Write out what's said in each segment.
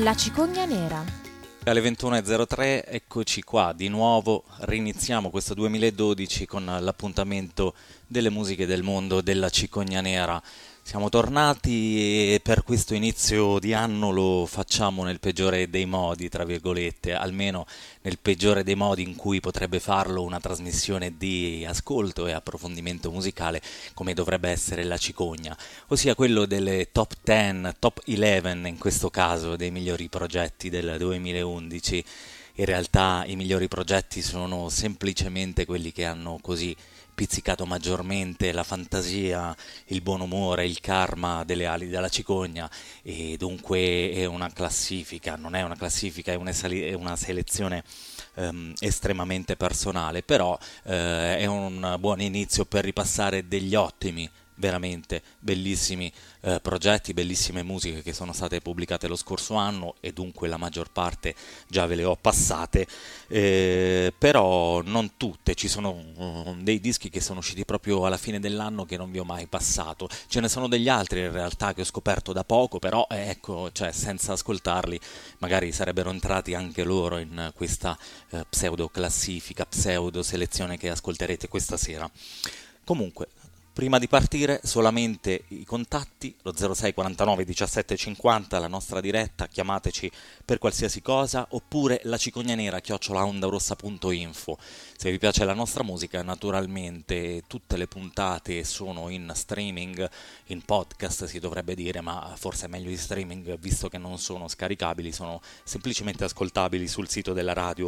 La cicogna nera. Alle 21.03 eccoci qua, di nuovo riniziamo questo 2012 con l'appuntamento delle musiche del mondo della cicogna nera. Siamo tornati e per questo inizio di anno lo facciamo nel peggiore dei modi, tra virgolette, almeno nel peggiore dei modi in cui potrebbe farlo una trasmissione di ascolto e approfondimento musicale come dovrebbe essere la cicogna, ossia quello delle top 10, top 11 in questo caso, dei migliori progetti del 2011. In realtà i migliori progetti sono semplicemente quelli che hanno così pizzicato maggiormente la fantasia, il buon umore, il karma delle ali della cicogna, e dunque è una classifica, non è una classifica, è una selezione estremamente personale, però è un buon inizio per ripassare degli ottimi, veramente bellissimi progetti, bellissime musiche che sono state pubblicate lo scorso anno, e dunque la maggior parte già ve le ho passate, però non tutte. Ci sono dei dischi che sono usciti proprio alla fine dell'anno che non vi ho mai passato, ce ne sono degli altri in realtà che ho scoperto da poco, però ecco, cioè, senza ascoltarli magari sarebbero entrati anche loro in questa pseudo classifica, pseudo selezione che ascolterete questa sera. Comunque, prima di partire, solamente i contatti, lo 06 49 17 50, la nostra diretta, chiamateci per qualsiasi cosa, oppure la cicogna nera @ondarossa.info. Se vi piace la nostra musica, naturalmente tutte le puntate sono in streaming, in podcast si dovrebbe dire, ma forse è meglio in streaming visto che non sono scaricabili, sono semplicemente ascoltabili sul sito della radio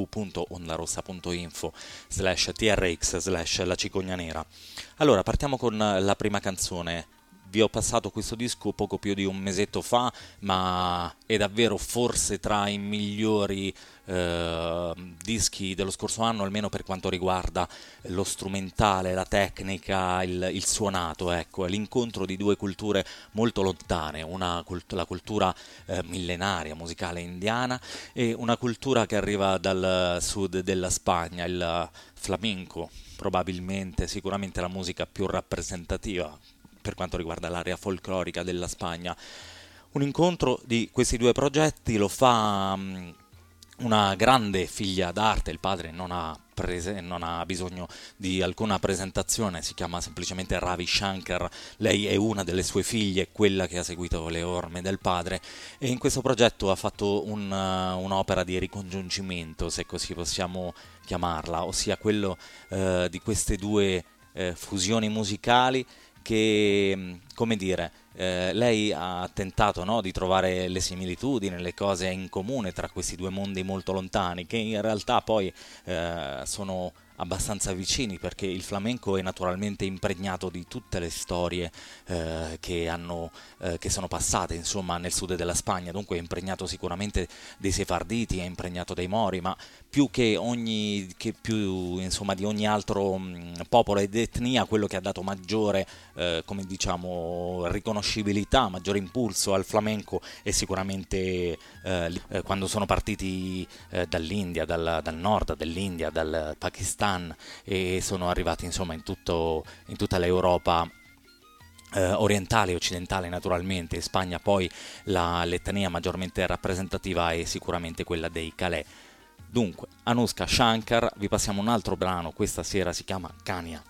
www.ondarossa.info/trx/la cicogna nera. Allora, partiamo con la prima canzone. Vi ho passato questo disco poco più di un mesetto fa, ma è davvero forse tra i migliori dischi dello scorso anno, almeno per quanto riguarda lo strumentale, la tecnica, il suonato. Ecco, è l'incontro di due culture molto lontane, la cultura millenaria musicale indiana e una cultura che arriva dal sud della Spagna, il flamenco, probabilmente, sicuramente la musica più rappresentativa per quanto riguarda l'area folclorica della Spagna. Un incontro di questi due progetti lo fa una grande figlia d'arte. Il padre non ha bisogno di alcuna presentazione, si chiama semplicemente Ravi Shankar, lei è una delle sue figlie, quella che ha seguito le orme del padre, e in questo progetto ha fatto un'opera di ricongiungimento, se così possiamo chiamarla, ossia quello di queste due fusioni musicali che, come dire, lei ha tentato, no, di trovare le similitudini, le cose in comune tra questi due mondi molto lontani, che in realtà poi sono abbastanza vicini, perché il flamenco è naturalmente impregnato di tutte le storie che sono passate, insomma, nel sud della Spagna. Dunque è impregnato sicuramente dei sefarditi, è impregnato dei mori, ma più insomma, di ogni altro popolo ed etnia, quello che ha dato maggiore come diciamo riconoscibilità, maggiore impulso al flamenco è sicuramente quando sono partiti dall'India, dal nord dell'India, dal Pakistan, e sono arrivati insomma in tutta l'Europa orientale e occidentale, naturalmente. In Spagna poi l'etnia maggiormente rappresentativa è sicuramente quella dei Calais. Dunque, Anushka Shankar, vi passiamo un altro brano, questa sera si chiama Kania.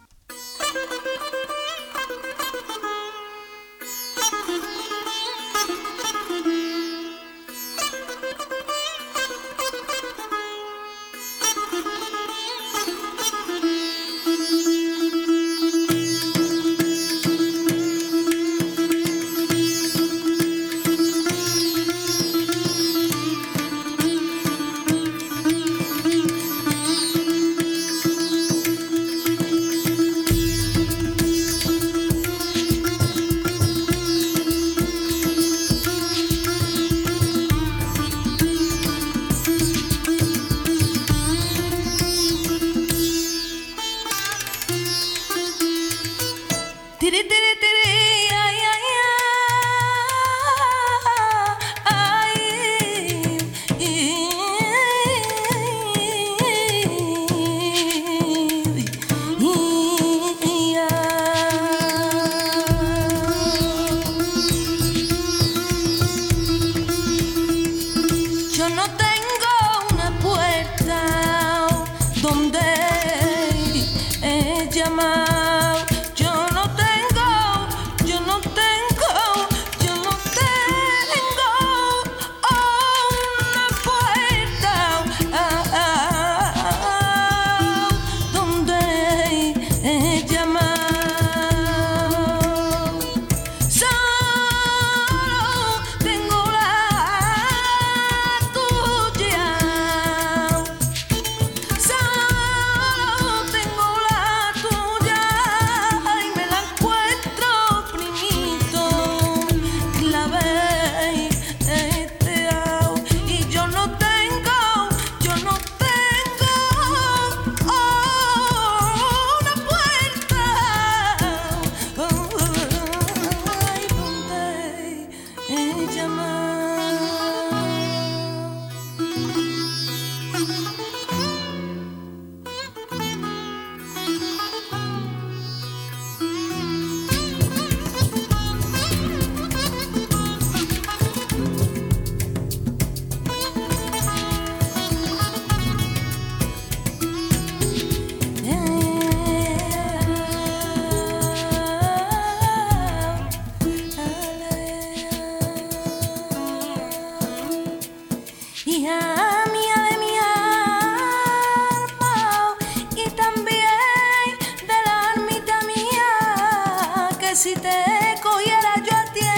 te cogiera yo a ti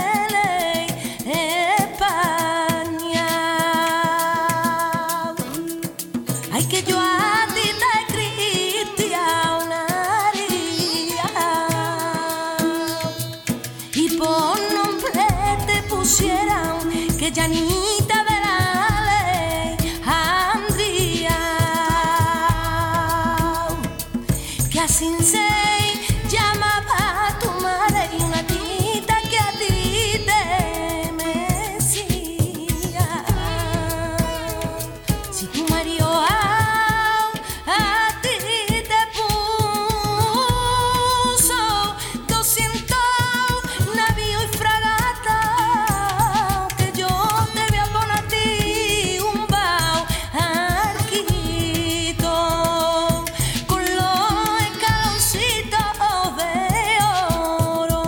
España. Ay, que yo a ti te cristianaría y por nombre te pusieran que Janita de la Alejandría, que así se llamaba tu madre y una tita que a ti te mecía. Si tu marido a ti te puso 200 navíos y fragatas, que yo te voy a poner a ti un barquito con los escaloncitos de oro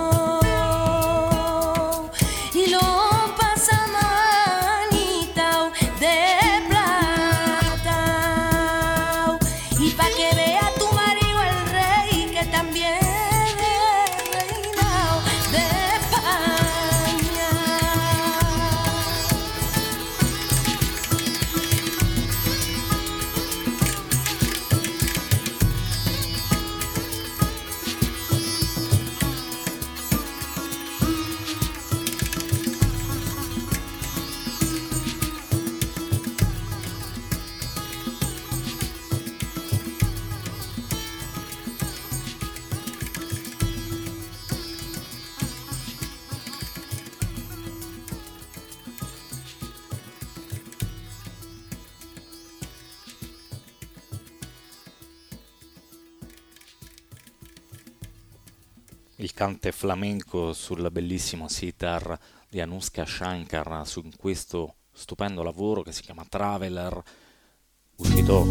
y los pasamanitas de plata, y pa' que vea tu marido el rey que también es reinado de España. Il cante flamenco sul bellissimo sitar di Anushka Shankar su questo stupendo lavoro che si chiama Traveler, uscito,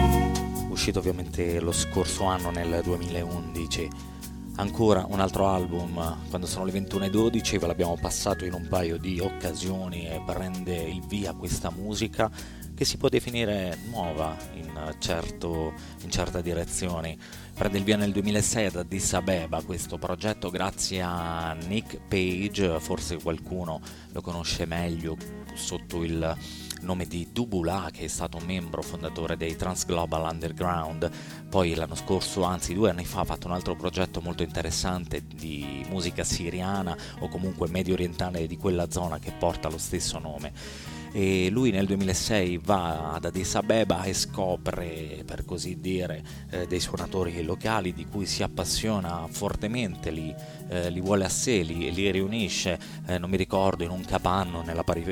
uscito ovviamente lo scorso anno nel 2011. Ancora un altro album, quando sono le 21:12, ve l'abbiamo passato in un paio di occasioni e prende il via questa musica che si può definire nuova in certa direzione. Prende il via nel 2006 ad Addis Abeba questo progetto grazie a Nick Page, forse qualcuno lo conosce meglio sotto il nome di Dubula, che è stato un membro fondatore dei Trans Global Underground. Poi l'anno scorso, anzi 2 anni fa, ha fatto un altro progetto molto interessante di musica siriana o comunque medio orientale di quella zona che porta lo stesso nome. E lui nel 2006 va ad Addis Abeba e scopre, per così dire, dei suonatori locali di cui si appassiona fortemente, li vuole a sé, li riunisce, non mi ricordo, in un capanno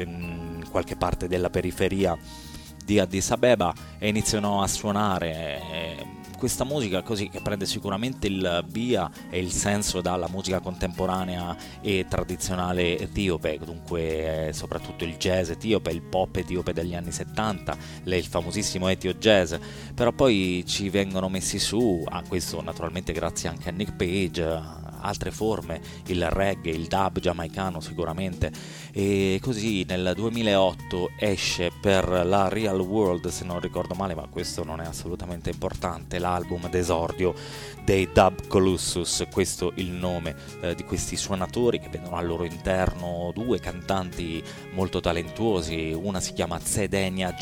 in qualche parte della periferia di Addis Abeba, e iniziano a suonare questa musica così, che prende sicuramente il via e il senso dalla musica contemporanea e tradizionale etiope, dunque soprattutto il jazz etiope, il pop etiope degli anni 70, il famosissimo Ethio Jazz, però poi ci vengono messi su, questo naturalmente grazie anche a Nick Page, altre forme, il reggae, il dub giamaicano sicuramente, e così nel 2008 esce per la Real World, se non ricordo male, ma questo non è assolutamente importante, l'album d'esordio dei Dub Colossus. Questo il nome di questi suonatori che vedono al loro interno 2 cantanti molto talentuosi, una si chiama Zedenia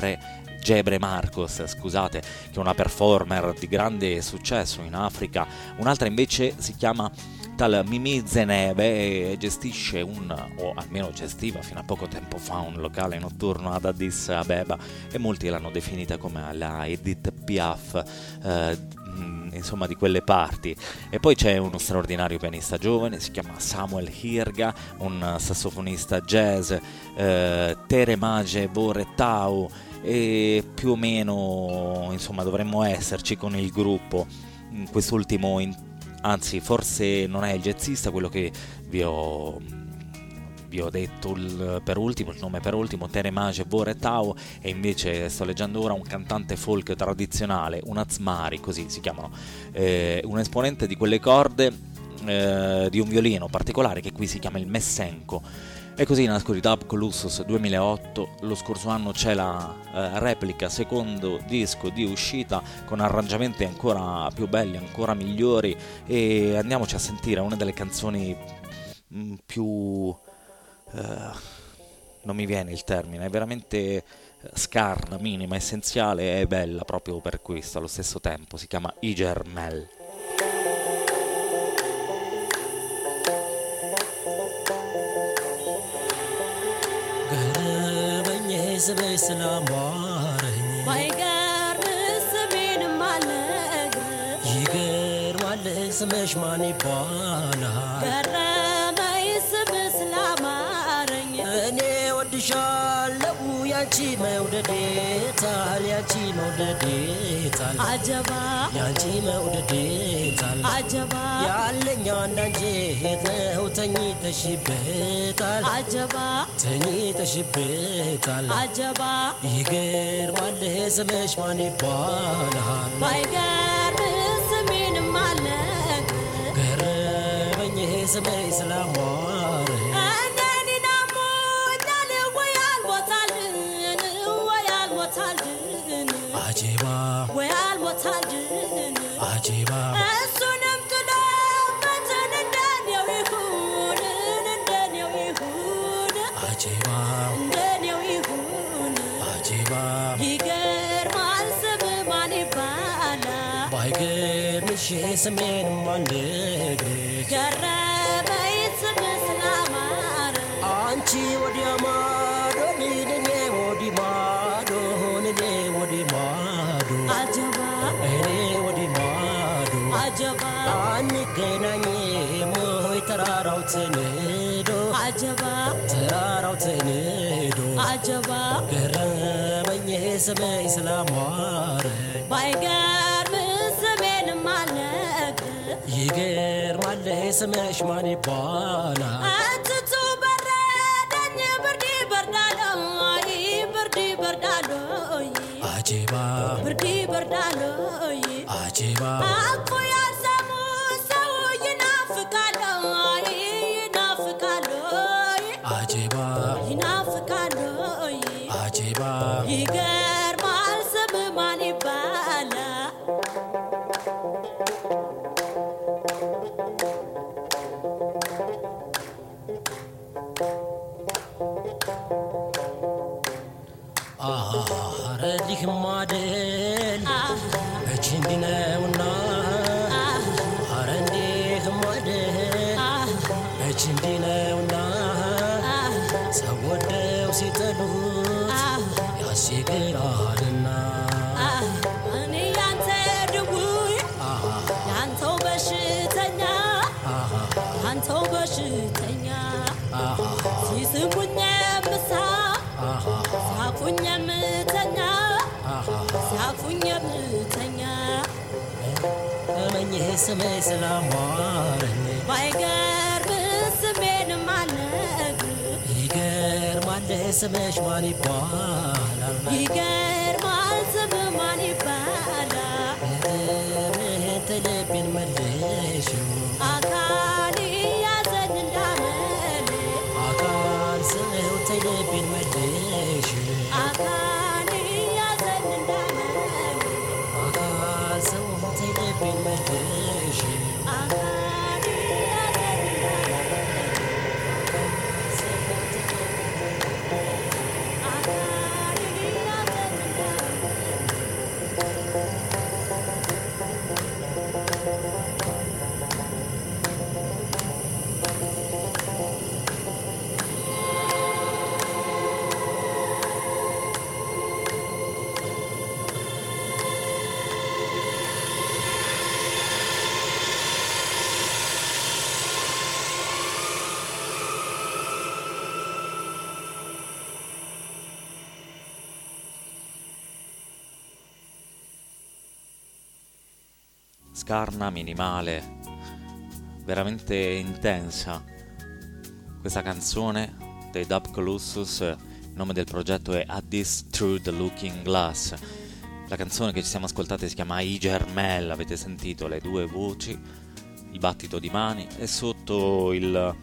Gebre Marcos, scusate, che è una performer di grande successo in Africa, un'altra invece si chiama tal Mimi Zenebe e gestisce o almeno gestiva fino a poco tempo fa, un locale notturno ad Addis Abeba, e molti l'hanno definita come la Edith Piaf insomma di quelle parti. E poi c'è uno straordinario pianista giovane, si chiama Samuel Hirga, un sassofonista jazz, Teremage Boretau, e più o meno insomma dovremmo esserci con il gruppo. Quest'ultimo anzi forse non è il jazzista, quello che vi ho detto il nome per ultimo, Teremage Boretau, e invece sto leggendo ora un cantante folk tradizionale, un Azmari, così si chiamano, un esponente di quelle corde di un violino particolare che qui si chiama il Messenko. E così nascono i Dub Colossus 2008, lo scorso anno c'è la replica, secondo disco di uscita, con arrangiamenti ancora più belli, ancora migliori, e andiamoci a sentire una delle canzoni più... non mi viene il termine, è veramente scarna, minima, essenziale e bella proprio per questo allo stesso tempo, si chiama Iger Mel. ስምሽ ማን ይባላል? ገረመኝ ስምሽ ስላማረኝ እኔ ወድሻለሁ ያንቺ መውደዴ ታል ያንቺ መውደዴ ታል አጀባ ያንቺ መውደዴ ታል አጀባ ያለኝ አንዳንጀት ነው ተኝተሽበታል አጀባ ተኝተሽበታል አጀባ ይገርማል ስምሽ ማን ይባላል? ባይገርም ስሜንም አለ ገረመኝ ስምሽ ስላማረኝ Ajiba, ወያል ሞታልን Ajiba, እሱንም ጥሎ መተን እንደኔው ይሁን እንደኔው ይሁን Ajiba, እንደኔው ይሁን Ajiba. ይገርማል ስም ማን ይባላል? ባይገርምሽ ስሜን ማን ልግርሽ? ገረመኝ ስም ስላማረ አንቺ ወዲያ ማዶ እኔ ወዲህ ማዶ እኔ ወዲህ ማዶ አጀባ እኔ ወዲህ ማዶ አጀባ አንገናኝም ወይ ተራራው ተንዶ አጀባ ተራራው ተንዶ አጀባ ገረመኝ ስምሽ ስላማረኝ ባይገርም ስሜንም አልነግር ይገርማል ስምሽ ማን ይባላል? አትቱ በረደኝ ብርድ በርዳሎይ ብርድ በርዳሎይ አጂባ ብርድ በርዳሎይ አጂባ አኮ ያልሰሙ ሰው ይናፍቃሎይ ይናፍቃሎይ አጂባ ይናፍቃሎይ አጂባ ይገርማል ስም ማን ይባላል? አረዲህ ማደል እችንዲነውና አረንዲህ ማደል እችንዲነውና ሰወደው ሲጠሉት ያስገራልና እኔ ያንተ ድውይ ያንተው በሽተኛ ያንተው በሽተኛ ሲስሙኝ ምሳ ሳቁኝ ምተኛ ሳቁኝ ምተኛ እመኝህ ስምሽ ስላማረኝ ባይገርም ስሜንም አልነግር ይገርማል ስምሽ ማን ይባላል? ይገርማል ስም ማን ይባላል? ልቤን መልሽው አካል ያዘን እንዳመል አካል ሰው ልቤን መልሽው አካል ያዘን እንዳመል አካል ሰው ልቤን መልሽው አካል ያዘን እንዳመል አካል ያዘን እንዳመል Scarna, minimale, veramente intensa questa canzone dei Dub Colossus. Il nome del progetto è Addis Through the Looking Glass. La canzone che ci siamo ascoltate si chiama Iger Mel, avete sentito le due voci, il battito di mani, e sotto il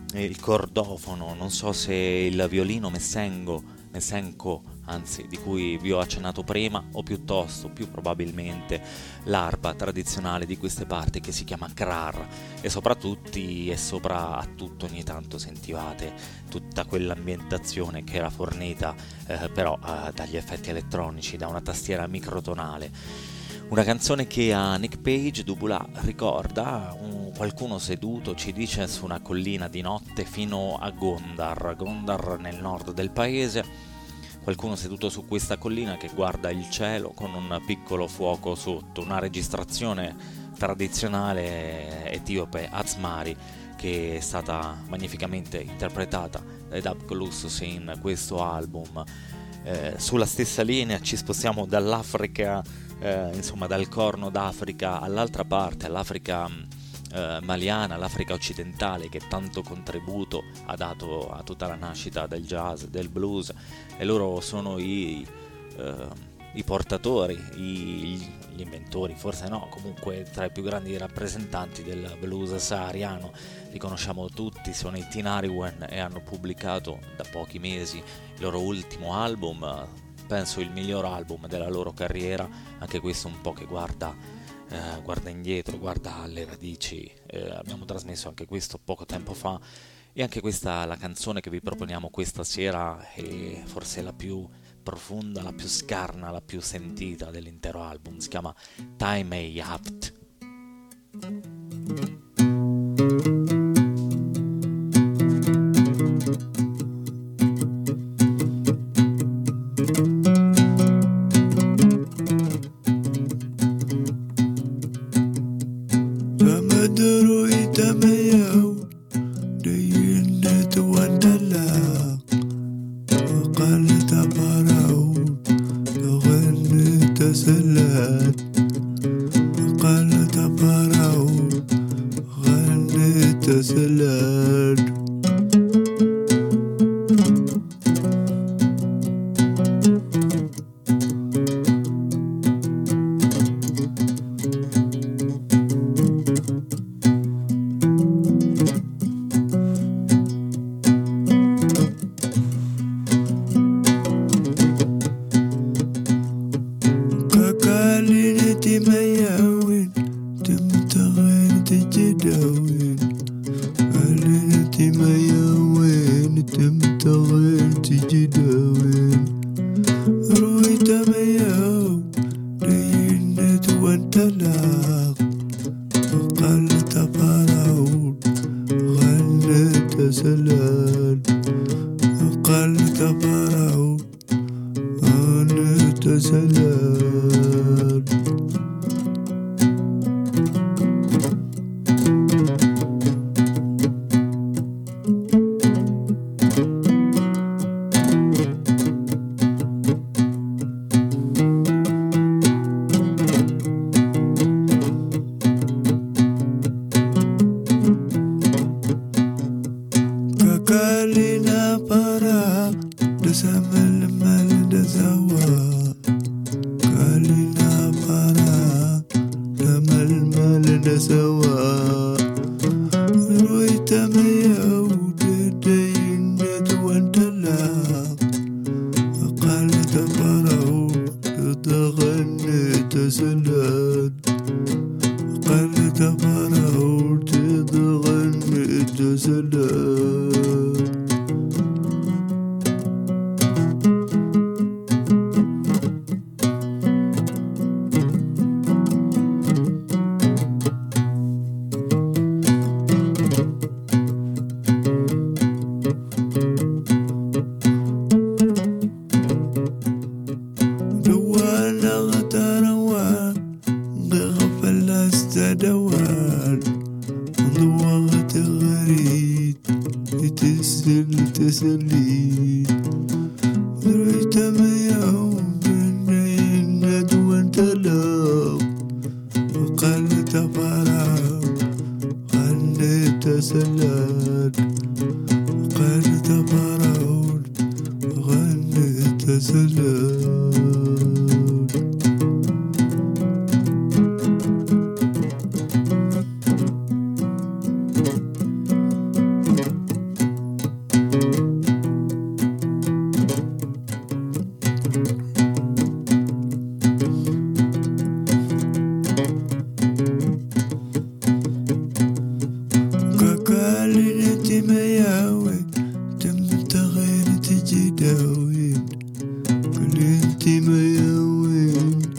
il cordofono, non so se il violino messenco, anzi, di cui vi ho accennato prima, o piuttosto, più probabilmente, l'arpa tradizionale di queste parti che si chiama krar, e sopra a tutto ogni tanto sentivate tutta quell'ambientazione che era fornita però dagli effetti elettronici, da una tastiera microtonale. Una canzone che a Nick Page Dubula ricorda qualcuno seduto, ci dice, su una collina di notte fino a Gondar nel nord del paese. Qualcuno seduto su questa collina che guarda il cielo con un piccolo fuoco sotto, una registrazione tradizionale etiope Azmari che è stata magnificamente interpretata dai Dub Colossus in questo album. Sulla stessa linea ci spostiamo dall'Africa, insomma dal Corno d'Africa all'altra parte, all'Africa maliana, l'Africa occidentale, che tanto contributo ha dato a tutta la nascita del jazz, del blues, e loro sono i portatori, gli inventori, forse no, comunque tra i più grandi rappresentanti del blues sahariano. Li conosciamo tutti, sono i Tinariwen, e hanno pubblicato da pochi mesi il loro ultimo album, penso il miglior album della loro carriera, anche questo un po' che guarda indietro, guarda alle radici. Abbiamo trasmesso anche questo poco tempo fa, e anche questa, la canzone che vi proponiamo questa sera, è forse la più profonda, la più scarna, la più sentita dell'intero album. Si chiama Time Ei Haft.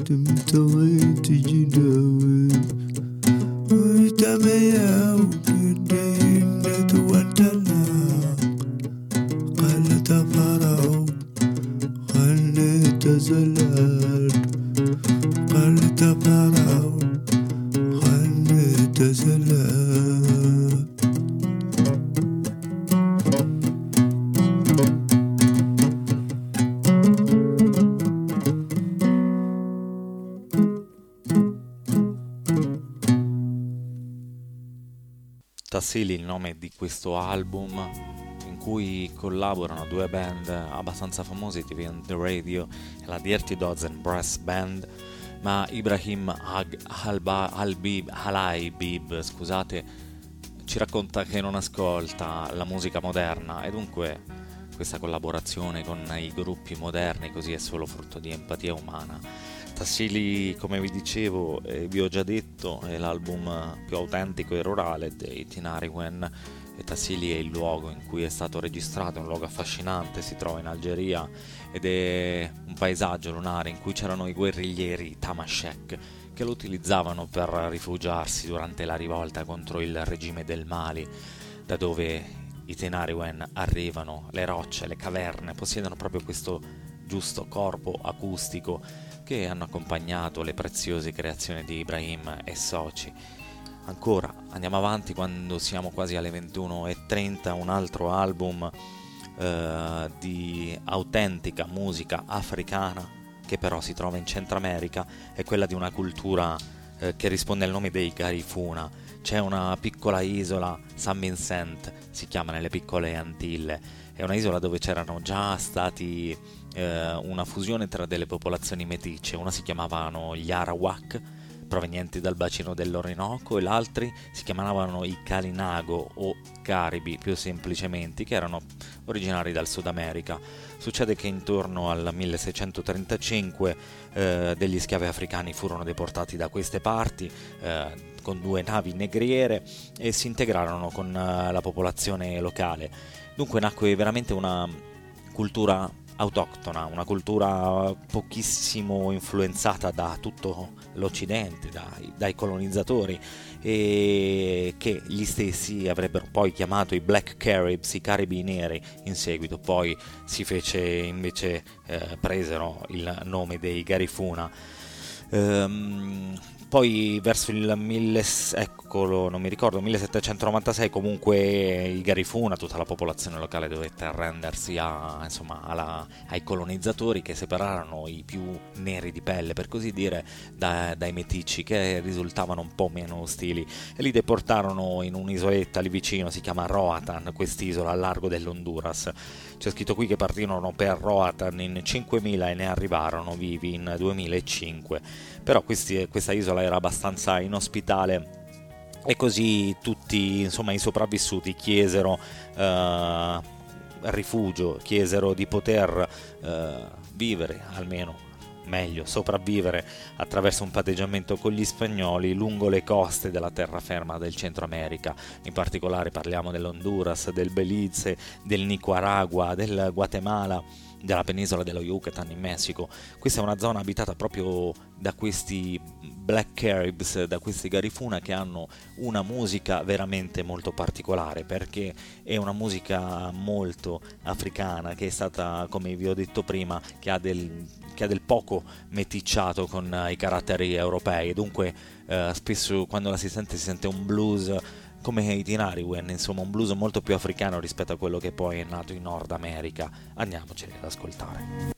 Tassili, il nome di questo album in cui collaborano due band abbastanza famose, TV on the Radio e la Dirty Dozen Brass Band, ma Ibrahim Halaibib, scusate, ci racconta che non ascolta la musica moderna e dunque questa collaborazione con i gruppi moderni così è solo frutto di empatia umana. Tassili, come vi dicevo e vi ho già detto, è l'album più autentico e rurale dei Tinariwen e Tassili è il luogo in cui è stato registrato, è un luogo affascinante, si trova in Algeria ed è un paesaggio lunare in cui c'erano i guerriglieri Tamashek che lo utilizzavano per rifugiarsi durante la rivolta contro il regime del Mali, da dove i Tinariwen arrivano, le rocce, le caverne, possiedono proprio questo giusto corpo acustico che hanno accompagnato le preziose creazioni di Ibrahim e soci. Ancora, andiamo avanti quando siamo quasi alle 21:30, un altro album di autentica musica africana che però si trova in Centro America, è quella di una cultura che risponde al nome dei Garifuna. C'è una piccola isola, San Vincent si chiama, nelle piccole Antille, è una isola dove c'erano già stati una fusione tra delle popolazioni meticce, una si chiamavano gli Arawak provenienti dal bacino dell'Orinoco e l'altri si chiamavano i Kalinago o Caribi più semplicemente, che erano originari dal Sud America. Succede che intorno al 1635 degli schiavi africani furono deportati da queste parti con 2 navi negriere e si integrarono con la popolazione locale. Dunque nacque veramente una cultura autoctona, una cultura pochissimo influenzata da tutto l'Occidente, dai colonizzatori, e che gli stessi avrebbero poi chiamato i Black Caribs, i Caribi neri in seguito. Poi si fece invece presero il nome dei Garifuna. Poi verso il 1796 comunque i Garifuna, tutta la popolazione locale dovette arrendersi ai colonizzatori che separarono i più neri di pelle, per così dire, dai meticci, che risultavano un po' meno ostili, e li deportarono in un'isoletta lì vicino, si chiama Roatan, quest'isola al largo dell'Honduras. C'è scritto qui che partirono per Roatan in 5.000 e ne arrivarono vivi in 2005, però questa isola era abbastanza inospitale e così tutti i sopravvissuti chiesero rifugio, chiesero di poter vivere, almeno meglio sopravvivere attraverso un patteggiamento con gli spagnoli lungo le coste della terraferma del Centro America. In particolare parliamo dell'Honduras, del Belize, del Nicaragua, del Guatemala, della penisola dello Yucatan in Messico. Questa è una zona abitata proprio da questi Black Caribs, da questi Garifuna, che hanno una musica veramente molto particolare, perché è una musica molto africana, che è stata, come vi ho detto prima, che ha del poco meticciato con i caratteri europei, e dunque spesso quando la si sente un blues come i Tinariwen, insomma un blues molto più africano rispetto a quello che poi è nato in Nord America. Andiamoceli ad ascoltare.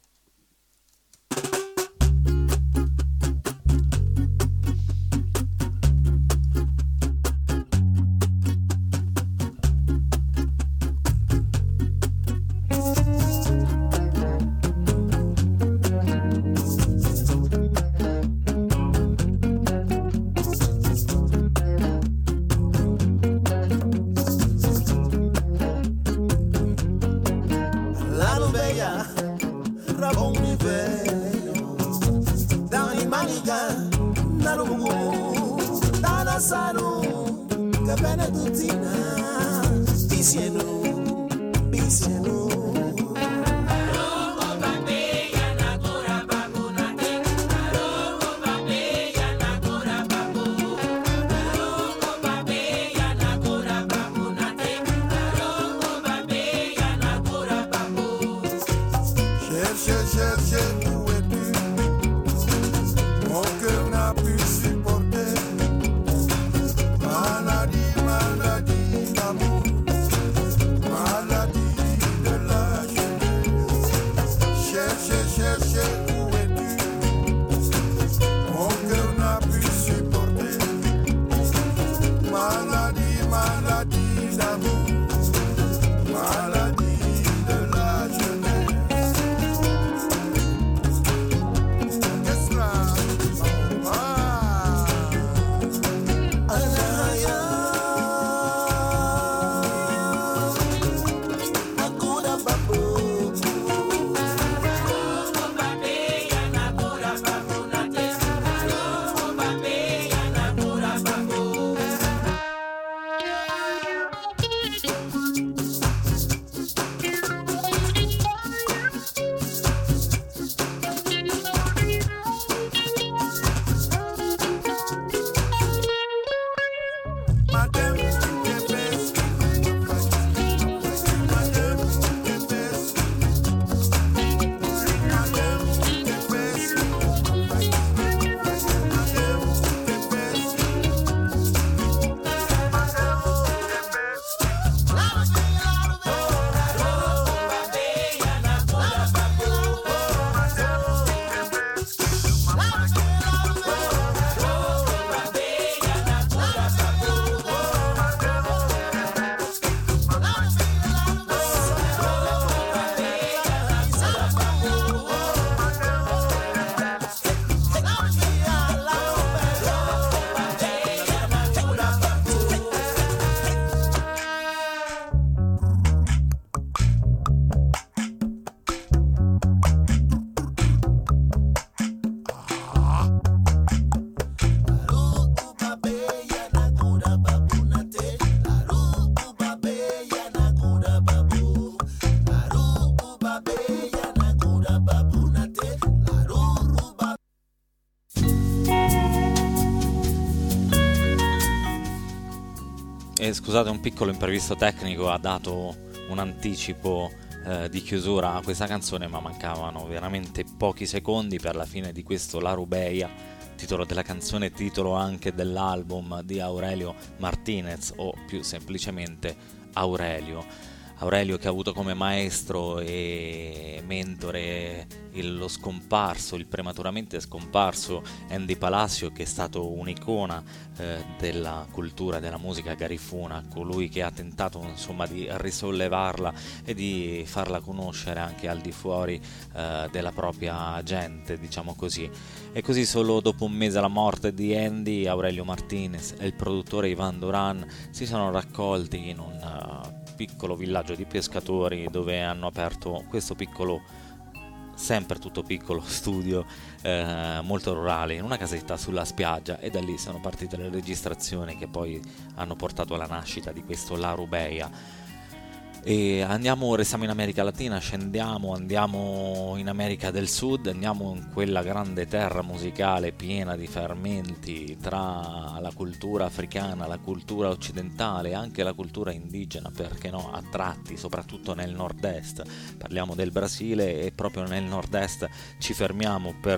scusate, un piccolo imprevisto tecnico ha dato un anticipo di chiusura a questa canzone, ma mancavano veramente pochi secondi per la fine di questo La Rubeia, titolo della canzone, titolo anche dell'album di Aurelio Martinez, o più semplicemente Aurelio. Aurelio, che ha avuto come maestro e mentore lo scomparso, il prematuramente scomparso Andy Palacio, che è stato un'icona della cultura, della musica garifuna, colui che ha tentato insomma di risollevarla e di farla conoscere anche al di fuori della propria gente, diciamo così. E così solo dopo un mese dalla morte di Andy, Aurelio Martinez e il produttore Ivan Duran si sono raccolti in un piccolo villaggio di pescatori, dove hanno aperto questo piccolo, sempre tutto piccolo, studio molto rurale, in una casetta sulla spiaggia, e da lì sono partite le registrazioni che poi hanno portato alla nascita di questo La Rubeia. E restiamo in America Latina, andiamo in America del Sud, andiamo in quella grande terra musicale piena di fermenti tra la cultura africana, la cultura occidentale e anche la cultura indigena, perché no, a tratti, soprattutto nel nord-est. Parliamo del Brasile e proprio nel nord-est ci fermiamo per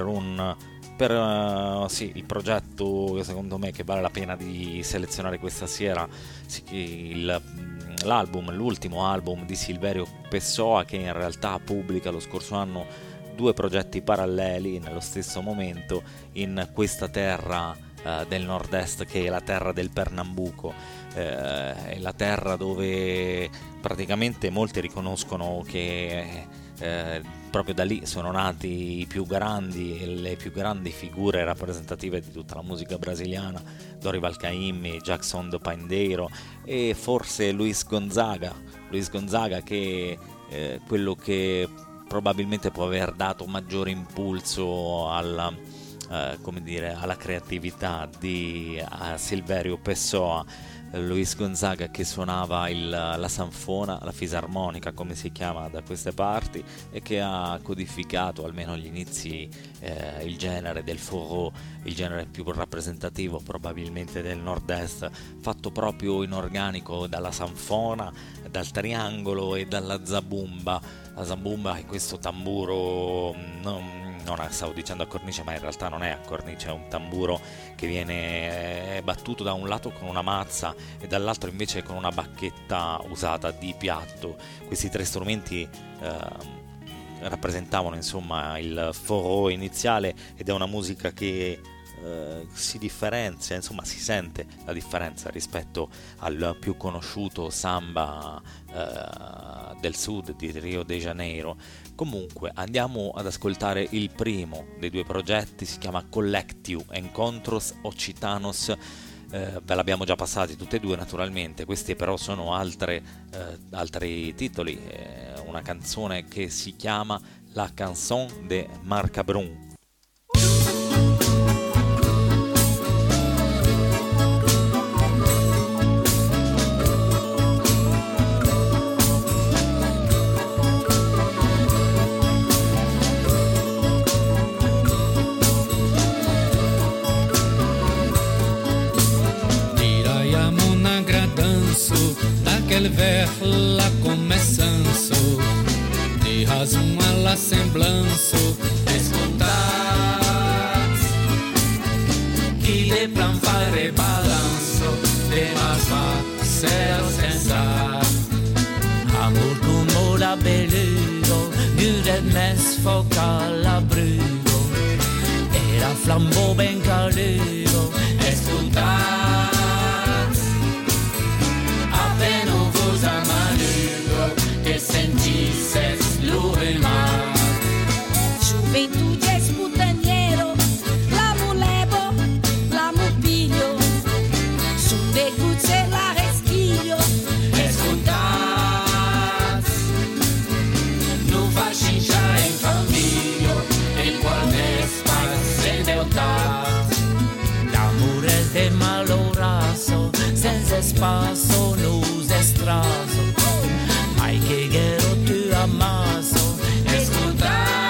il progetto, secondo me, che vale la pena di selezionare questa sera, l'ultimo album di Silverio Pessoa, che in realtà pubblica lo scorso anno 2 progetti paralleli nello stesso momento in questa terra del nord-est, che è la terra del Pernambuco, è la terra dove praticamente molti riconoscono che proprio da lì sono nati i più grandi e le più grandi figure rappresentative di tutta la musica brasiliana: Dorival Caymmi, Jackson do Pandeiro e forse Luis Gonzaga, che è quello che probabilmente può aver dato maggiore impulso alla creatività di Silverio Pessoa. Luis Gonzaga, che suonava la sanfona, la fisarmonica come si chiama da queste parti, e che ha codificato almeno agli inizi il genere del forró, il genere più rappresentativo probabilmente del nord-est, fatto proprio in organico dalla sanfona, dal triangolo e dalla zabumba. La zabumba è questo tamburo, stavo dicendo a cornice, ma in realtà non è a cornice, è un tamburo che viene battuto da un lato con una mazza e dall'altro invece con una bacchetta usata di piatto. Questi 3 strumenti rappresentavano insomma il forró iniziale, ed è una musica che si differenzia, insomma si sente la differenza rispetto al più conosciuto samba del sud di Rio de Janeiro. Comunque andiamo ad ascoltare il primo dei 2 progetti, si chiama Collectiu Encontros Occitanos. Ve l'abbiamo già passati tutti e 2 naturalmente, questi però sono altri titoli, una canzone che si chiama La Canson de Marcabrun. Daquele ver lá começanço, de razão alla semblanço, escutar que de plan fare balanço, de mas va ser sensar. Amor como labelludo, nu det mest focala brudo, era flambo ben caludo, escutar. Que sentisses l'uremar. Juventude es putaniero, l'amo lebo, l'amo piglio, su de guzze la reschiglio. Escutas, nu fascincha en famiglia, el qual despas en deutat. D'amores de maloraso, senza espacio nos estraso. Ai que quero tu amaso, escutar.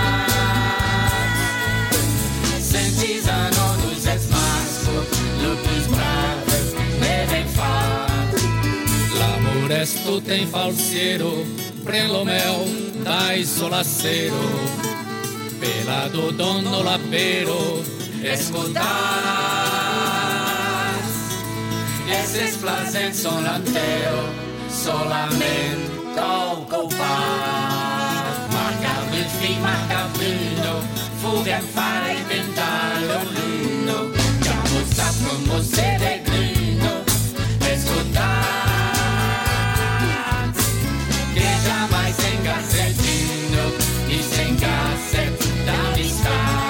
Sentis a nós es masco, le plus brave, me ben fat. gesto tem falseiro, prelomel, dai solacero, pelado dono lapero, escutar, esses plazentes son lantero, solamento copar, marca il fin, marca vino, fuga fare ventaglio lino, chiamo sappo seregrino, escutar. Jamais sem gassetino e sem gasset da amistade.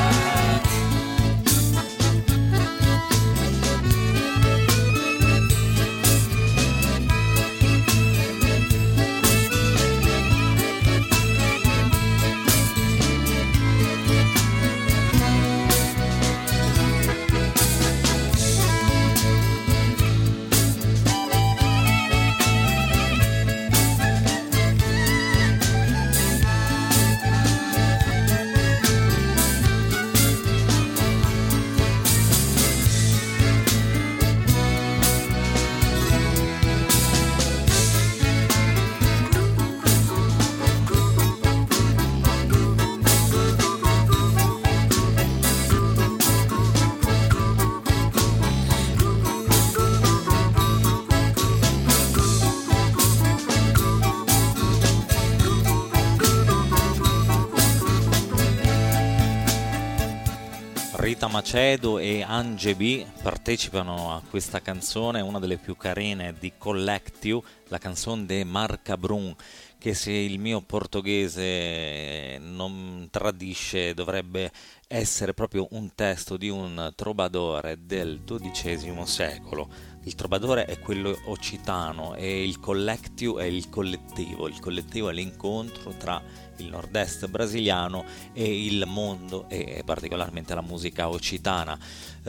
Rita Macedo e Ange B partecipano a questa canzone, una delle più carine di Collective, la canzone de Marca Brun, che se il mio portoghese non tradisce dovrebbe essere proprio un testo di un trovadore del XII secolo. Il trovadore è quello occitano e il collective è il collettivo. Il collettivo è l'incontro tra il nord-est brasiliano e il mondo e particolarmente la musica occitana.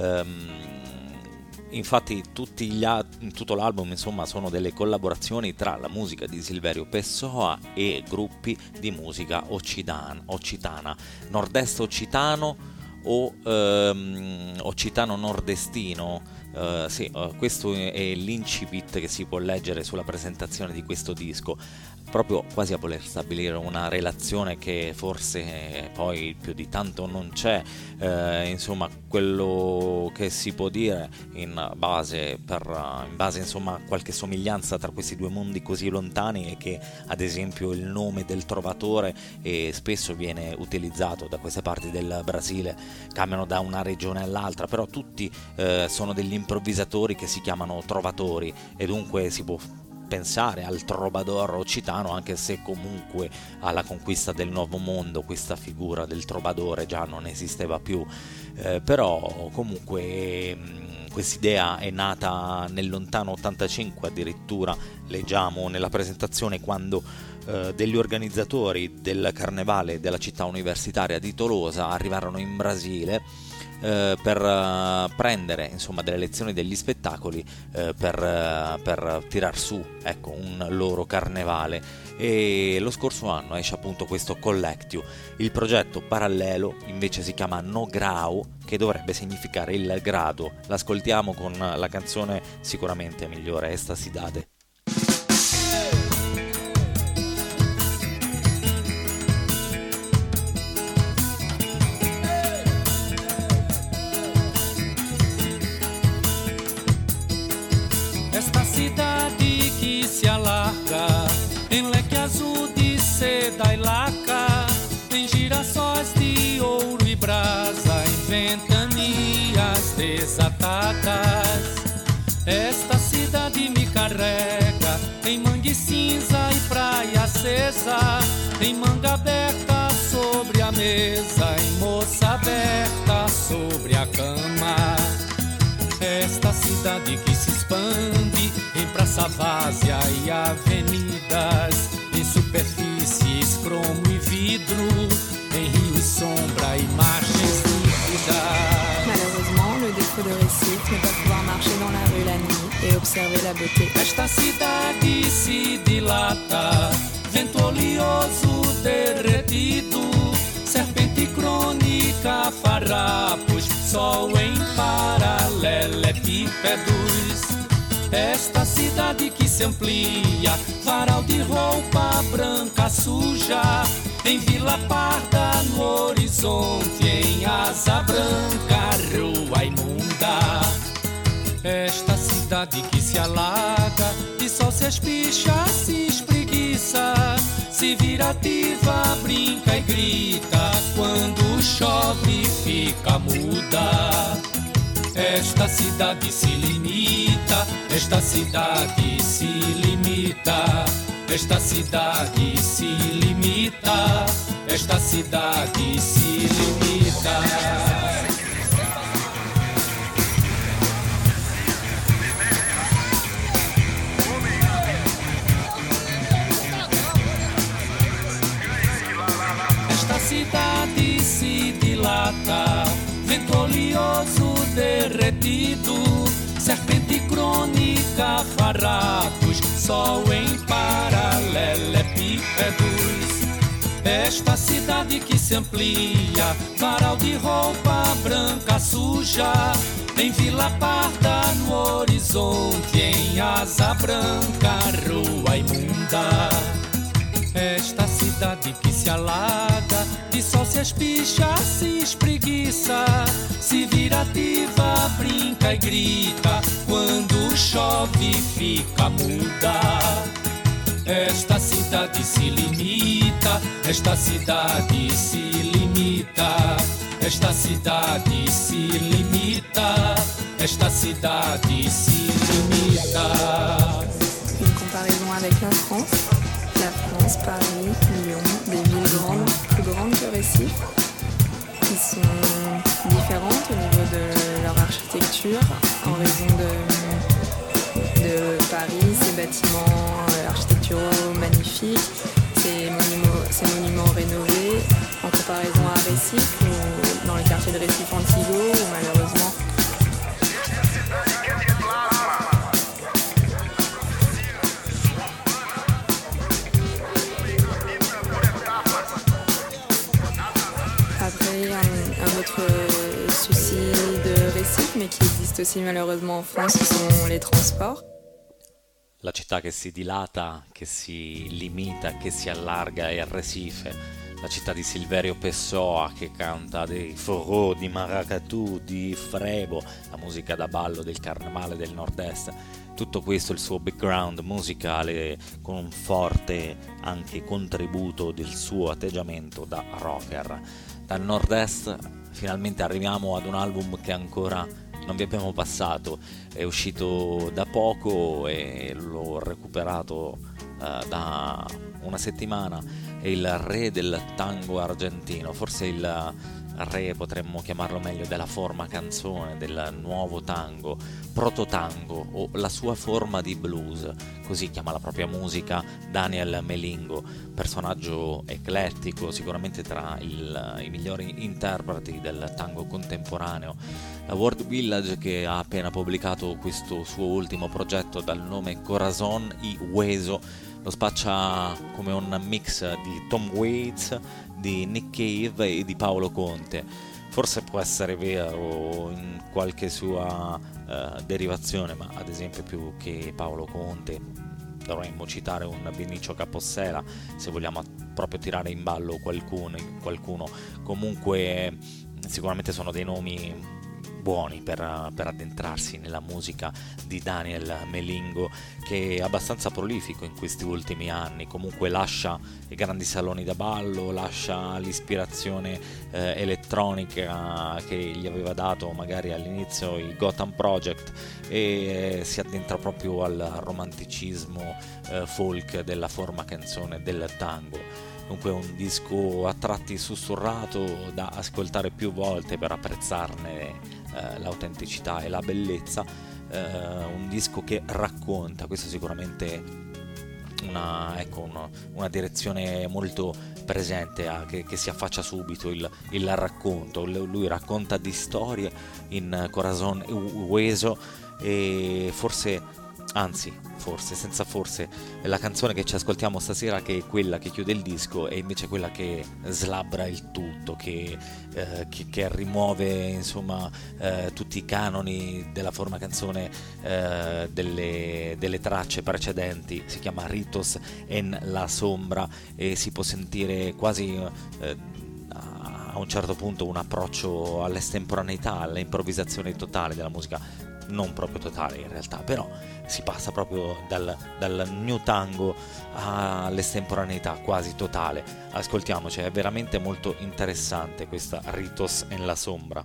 Infatti tutto l'album insomma sono delle collaborazioni tra la musica di Silverio Pessoa e gruppi di musica occitana, nord-est occitano o occitano nordestino. Questo è l'incipit che si può leggere sulla presentazione di questo disco, proprio quasi a voler stabilire una relazione che forse poi più di tanto non c'è, insomma quello che si può dire in base insomma a qualche somiglianza tra questi due mondi così lontani è che ad esempio il nome del trovatore spesso viene utilizzato da queste parti del Brasile, cambiano da una regione all'altra, però tutti sono degli improvvisatori che si chiamano trovatori e dunque si può pensare al trovador occitano, anche se comunque alla conquista del Nuovo Mondo questa figura del trovadore già non esisteva più, però comunque quest'idea è nata nel lontano 85, addirittura leggiamo nella presentazione quando degli organizzatori del carnevale della città universitaria di Tolosa arrivarono in Brasile per prendere insomma delle lezioni degli spettacoli per tirar su un loro carnevale, e lo scorso anno esce appunto questo Collective. Il progetto parallelo invece si chiama No Grau, che dovrebbe significare il grado. L'ascoltiamo con la canzone sicuramente migliore, Esta Cidade. Esta cidade que se alarga em leque azul de seda e laca, em girassóis de ouro e brasa, em ventanias desatadas. Esta cidade me carrega em mangue cinza e praia acesa, em manga aberta sobre a mesa, em moça aberta sobre a cama. Esta cidade que se expande em praça várzea e avenidas, em superfícies cromo e vidro, em rio e sombra e margens líquidas. Malheureusement, le défaut de réussite n'est pas pouvoir marcher dans la rue la nuit et observer la beauté. Esta cidade se dilata, vento oleoso derretido, serpente crônica, farrapos, sol em paralelepípedos. Esta cidade que se amplia, varal de roupa branca suja, em Vila Parda no horizonte, em Asa Branca, rua imunda. Esta cidade que se alaga, de sol se espicha, se espreguiça, se vira ativa, brinca e grita, quando chove fica muda. Esta cidade se limita, esta cidade se limita, esta cidade se limita, esta cidade se limita. Cidade se dilata, vento oleoso derretido, serpente crônica, farrapos, sol em paralelepípedos. Esta cidade que se amplia, varal de roupa branca suja, em Vila Parda no horizonte, em Asa Branca, rua imunda. Esta cidade que se alaga, de sol se espicha, se espreguiça, se vira ativa, brinca e grita, quando chove fica muda. Esta cidade se limita, esta cidade se limita, esta cidade se limita, esta cidade se limita. Une comparaison avec la France. La France, Paris, Lyon, des villes grandes, plus grandes que Recife, qui sont différentes au niveau de leur architecture, en raison de Paris, ses bâtiments architecturaux magnifiques, ses monuments rénovés, en comparaison à Recife, ou dans le quartier de Recife Antigo, où malheureusement un autre souci de Recife, mais qui existe aussi malheureusement en France, ce sont les transports. La città che si dilata, che si limita, che si allarga è Recife, la città di Silverio Pessoa che canta dei forró, di maracatu, di frebo, la musica da ballo del carnevale del nord-est. Tutto questo il suo background musicale con un forte anche contributo del suo atteggiamento da rocker. Dal nord-est finalmente arriviamo ad un album che ancora non vi abbiamo passato, è uscito da poco e l'ho recuperato da una settimana. È il re del tango argentino, forse il re, potremmo chiamarlo meglio, della forma canzone, del nuovo tango, proto-tango o la sua forma di blues, così chiama la propria musica Daniel Melingo, personaggio eclettico, sicuramente tra i migliori interpreti del tango contemporaneo. La World Village, che ha appena pubblicato questo suo ultimo progetto dal nome Corazon y Hueso, lo spaccia come un mix di Tom Waits, di Nick Cave e di Paolo Conte. Forse può essere vero in qualche sua derivazione, ma ad esempio più che Paolo Conte dovremmo citare un Vinicio Capossela, se vogliamo proprio tirare in ballo qualcuno. Comunque sicuramente sono dei nomi buoni per addentrarsi nella musica di Daniel Melingo, che è abbastanza prolifico in questi ultimi anni. Comunque lascia i grandi saloni da ballo, lascia l'ispirazione elettronica che gli aveva dato magari all'inizio il Gotham Project e si addentra proprio al romanticismo folk della forma canzone del tango. Dunque un disco a tratti sussurrato da ascoltare più volte per apprezzarne l'autenticità e la bellezza, un disco che racconta, questo sicuramente una direzione molto presente che si affaccia subito il racconto. Lui racconta di storie in Corazon Hueso e forse Anzi, forse, senza forse, è la canzone che ci ascoltiamo stasera che è quella che chiude il disco e invece quella che slabra il tutto, che rimuove insomma tutti i canoni della forma canzone delle tracce precedenti. Si chiama Ritos en la Sombra e si può sentire quasi a un certo punto un approccio all'estemporaneità, all'improvvisazione totale della musica, non proprio totale in realtà, però si passa proprio dal new tango all'estemporaneità quasi totale. Ascoltiamoci, è veramente molto interessante questa Ritos en la Sombra.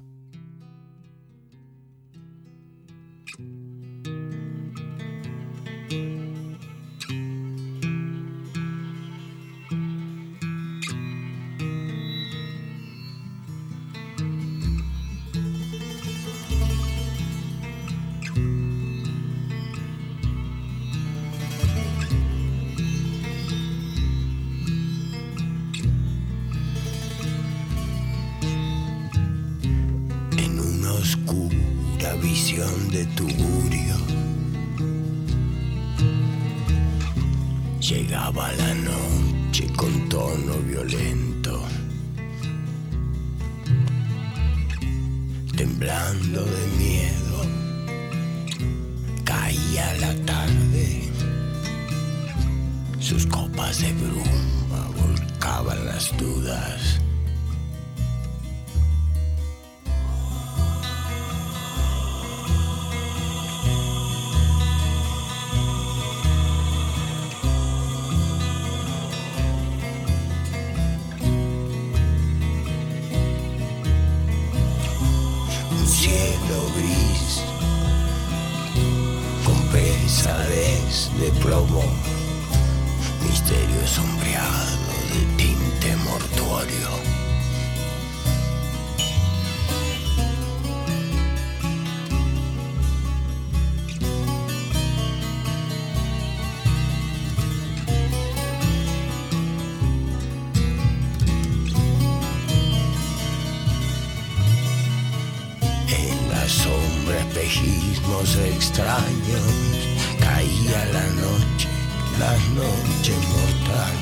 Visión de tugurio, llegaba la noche con tono violento, temblando de miedo, caía la tarde, sus copas de bruma volcaban las dudas. De plomo, misterio sombreado de tinte mortuorio. En la sombra espejismos extraños. Caía la noche mortal.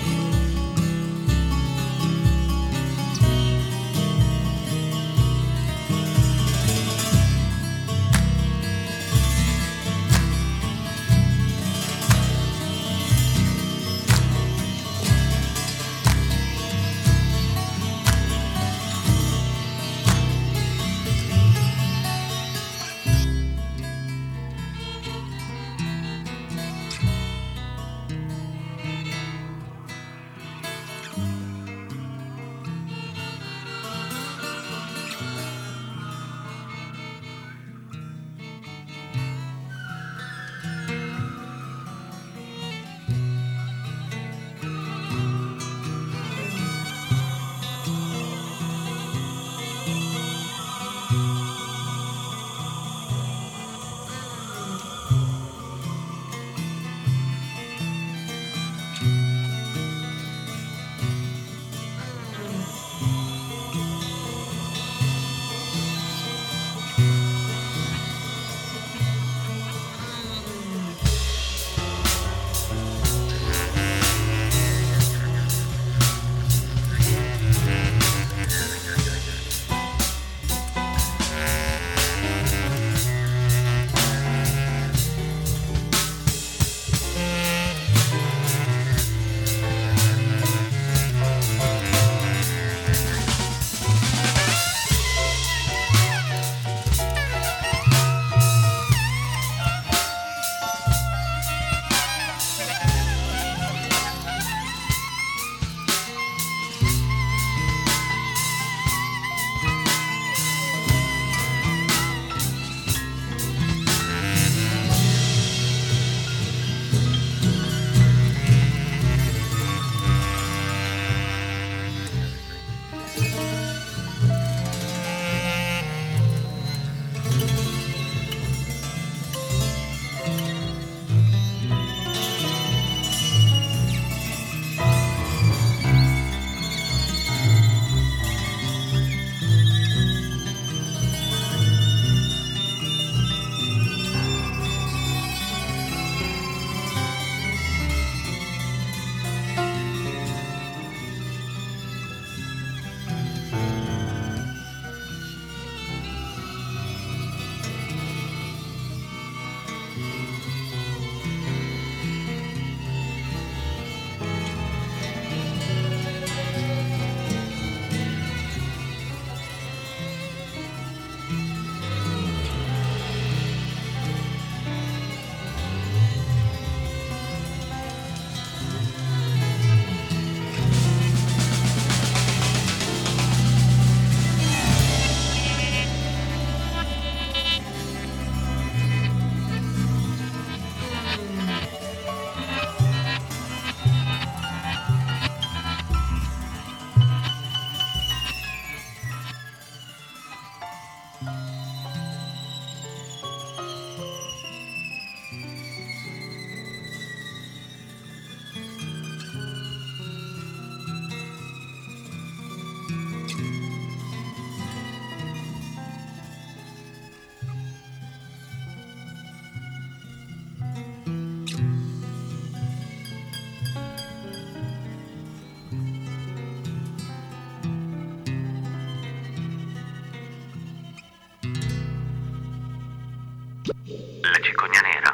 La cicogna nera.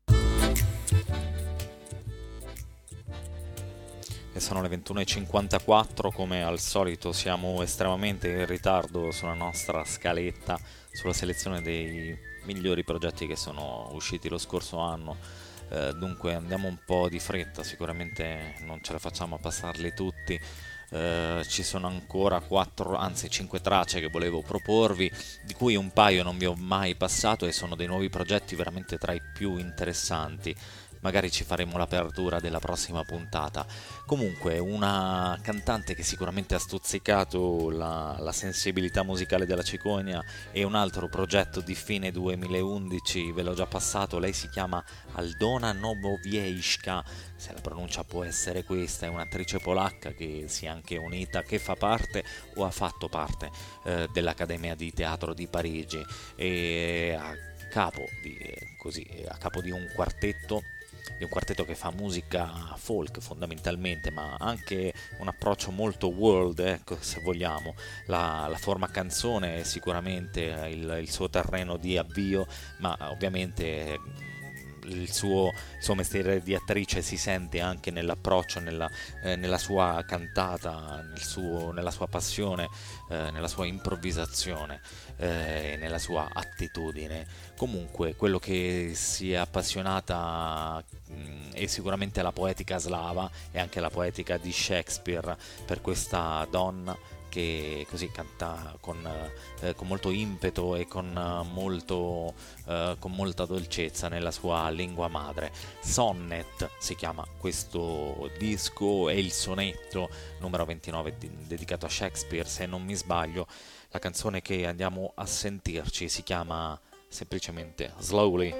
E sono le 21:54, come al solito siamo estremamente in ritardo sulla nostra scaletta, sulla selezione dei migliori progetti che sono usciti lo scorso anno. Dunque andiamo un po' di fretta, sicuramente non ce la facciamo a passarli tutti. Ci sono ancora 5 tracce che volevo proporvi, di cui un paio non vi ho mai passato e sono dei nuovi progetti veramente tra i più interessanti. Magari ci faremo l'apertura della prossima puntata. Comunque, una cantante che sicuramente ha stuzzicato la sensibilità musicale della cicogna, e un altro progetto di fine 2011, ve l'ho già passato. Lei si chiama Aldona Nowowiejska, se la pronuncia può essere questa. È un'attrice polacca che si è anche unita, che fa parte o ha fatto parte dell'Accademia di Teatro di Parigi, e a capo di un quartetto che fa musica folk fondamentalmente, ma anche un approccio molto world, ecco, se vogliamo. La forma canzone è sicuramente il suo terreno di avvio, ma ovviamente il suo mestiere di attrice si sente anche nell'approccio, nella sua cantata, nella sua passione, nella sua improvvisazione, nella sua attitudine. Comunque, quello che si è appassionata è sicuramente la poetica slava e anche la poetica di Shakespeare, per questa donna che così canta con molto impeto e con molta dolcezza nella sua lingua madre. Sonnet si chiama questo disco, è il sonetto numero 29 dedicato a Shakespeare, se non mi sbaglio. La canzone che andiamo a sentirci si chiama semplicemente Slowly.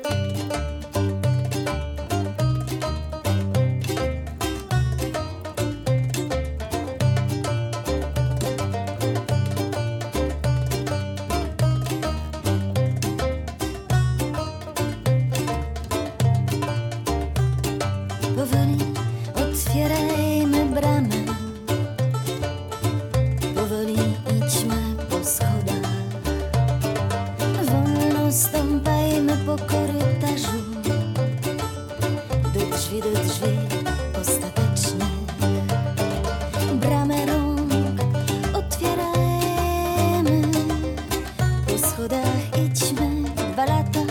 Powoli otwierajmy bramę, powoli idźmy po schodach, wolno stąpajmy po korytarzu, do drzwi ostatecznie. Bramę rąk otwierajmy, po schodach idźmy 2 lata,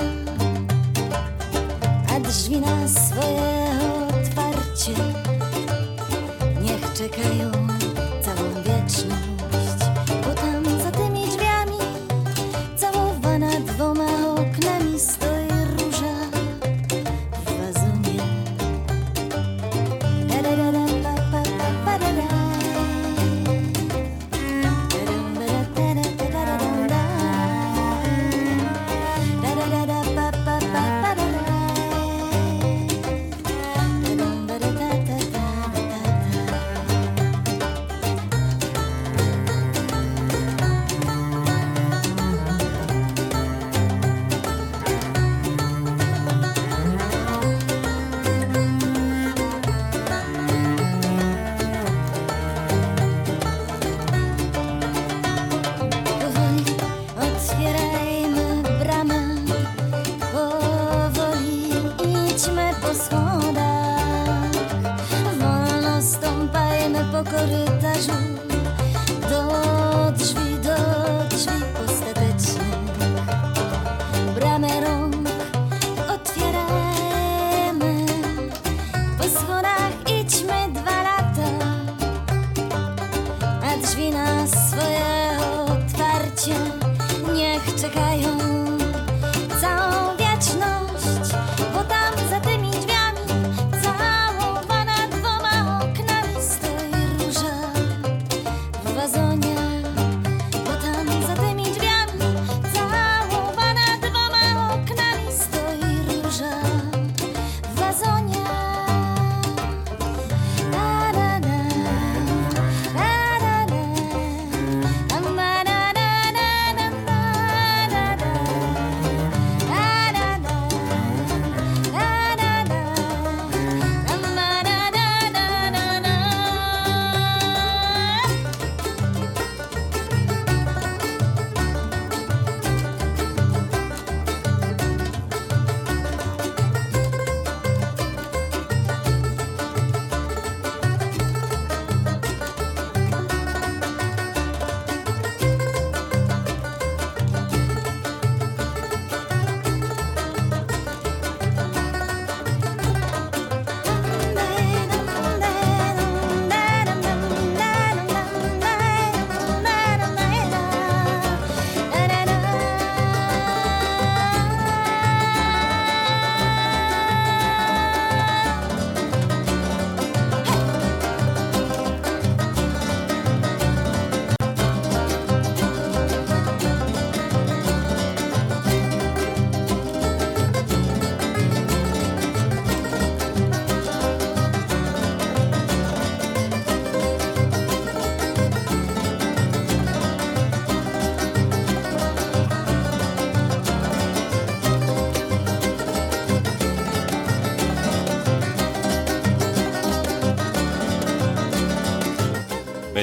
a drzwi na swoje otwarcie niech czekają całą wieczność, bo tam za tymi drzwiami całowana 2 oknami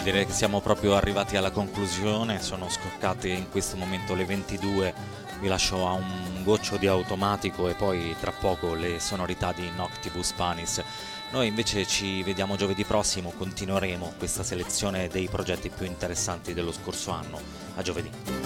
direi che siamo proprio arrivati alla conclusione, sono scoccate in questo momento le 22, vi lascio a un goccio di Automatico e poi tra poco le sonorità di Noctibus Panis. Noi invece ci vediamo giovedì prossimo, continueremo questa selezione dei progetti più interessanti dello scorso anno. A giovedì.